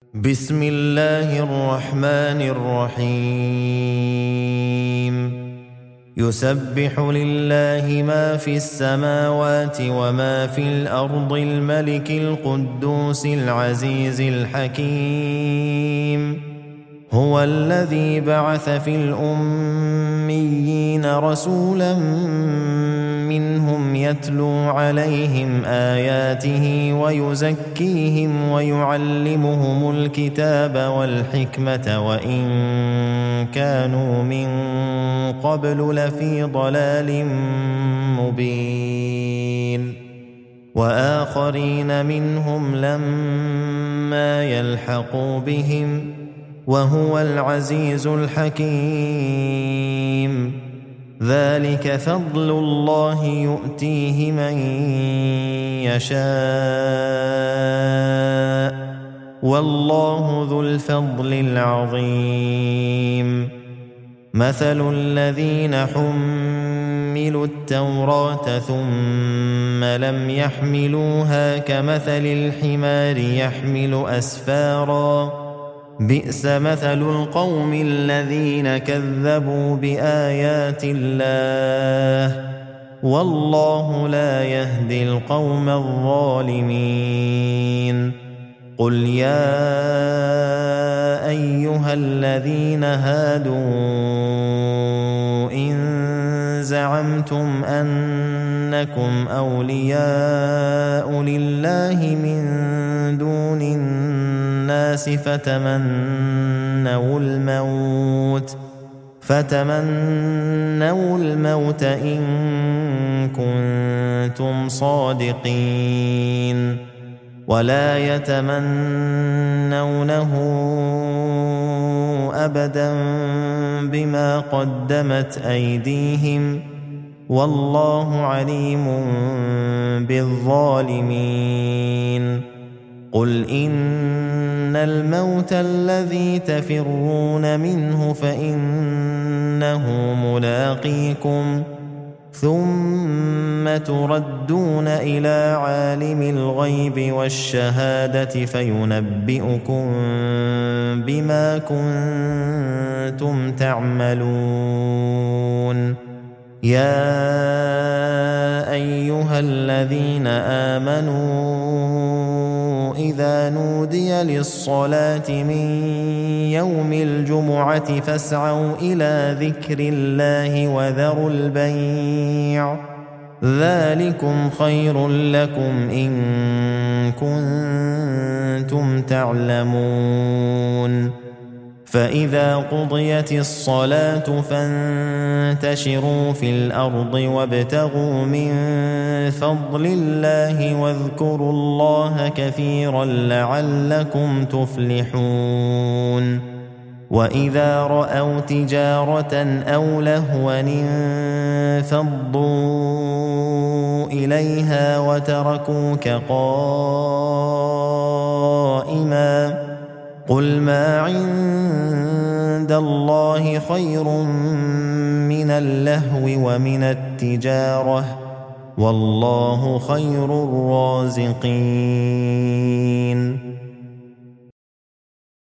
بسم الله الرحمن الرحيم يسبح لله ما في السماوات وما في الأرض الملك القدوس العزيز الحكيم هو الذي بعث في الأميين رسولا منهم يتلو عليهم آياته ويزكيهم ويعلمهم الكتاب والحكمة وإن كانوا من قبل لفي ضلال مبين وآخرين منهم لما يلحقوا بهم وهو العزيز الحكيم ذلك فضل الله يؤتيه من يشاء والله ذو الفضل العظيم مثل الذين حملوا التوراة ثم لم يحملوها كمثل الحمار يحمل أسفاراً بئس مثل القوم الذين كذبوا بآيات الله والله لا يهدي القوم الظالمين قل يا أيها الذين هادوا إن زعمتم أنكم أولياء لله من دون الناس فتمنوا الموت إن كنتم صادقين ولا يتمنونه أبدا بما قدمت أيديهم والله عليم بالظالمين قل إن الموت الذي تفرون منه فإنه ملاقيكم ثم تردون إلى عالم الغيب والشهادة فينبئكم بما كنتم تعملون يا أيها الذين آمنوا إذا نودي للصلاة من يوم الجمعة فاسعوا إلى ذكر الله وذروا البيع ذلكم خير لكم إن كنتم تعلمون فإذا قضيت الصلاة فانتشروا في الأرض وابتغوا من فضل الله واذكروا الله كثيرا لعلكم تفلحون وإذا رأوا تجارة أو لهوا انفضوا إليها وتركوك قائما قل ما عند الله خير من اللهو ومن التجارة والله خير الرازقين